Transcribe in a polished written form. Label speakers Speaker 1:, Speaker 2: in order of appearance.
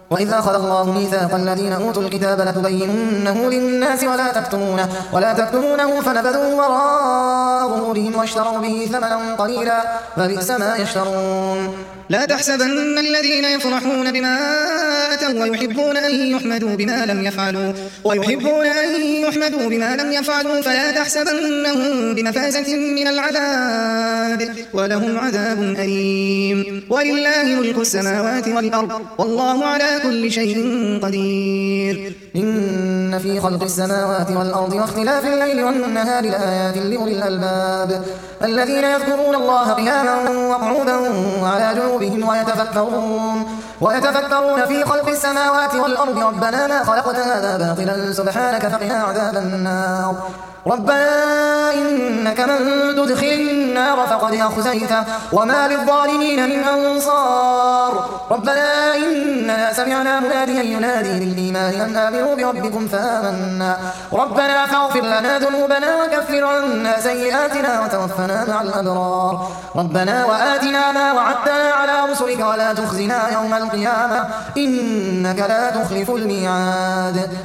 Speaker 1: وإذ أخذ الله ميثاق الذين أوتوا الكتاب لتبيننه للناس ولا تكتمونه فنبذوا وراء ظهورهم واشتروا به ثمنا قليلا فبئس ما يشترون.
Speaker 2: لا تحسبن الذين يفرحون بما أتوا ويحبون أن يحمدوا بما لم يفعلوا فلا تحسبنهم بمفازة من العذاب ولهم عذاب أليم. ولله ملك السماوات والأرض والله على كل شيء قدير.
Speaker 1: إن في خلق السماوات والأرض واختلاف الليل والنهار لآيات لأولي الألباب الذين يذكرون الله قياما وقعودا وعلى جنوبهم ويتفكرون في خلق السماوات والأرض ربنا ما خلقت هذا باطلا سبحانك فقنا عذاب النار. ربنا إنك من تدخل النار فقد أخزيته وما للظالمين من أنصار. ربنا إننا سمعنا مناديا ينادي للإيمان أن آمنوا بربكم فآمنا ربنا فاغفر لنا ذنوبنا وكفر عنا سيئاتنا وتوفنا مع الأبرار. ربنا وآتنا ما وعدتنا على رسلك ولا تخزنا يوم القيامة إنك لا تخلف الميعاد.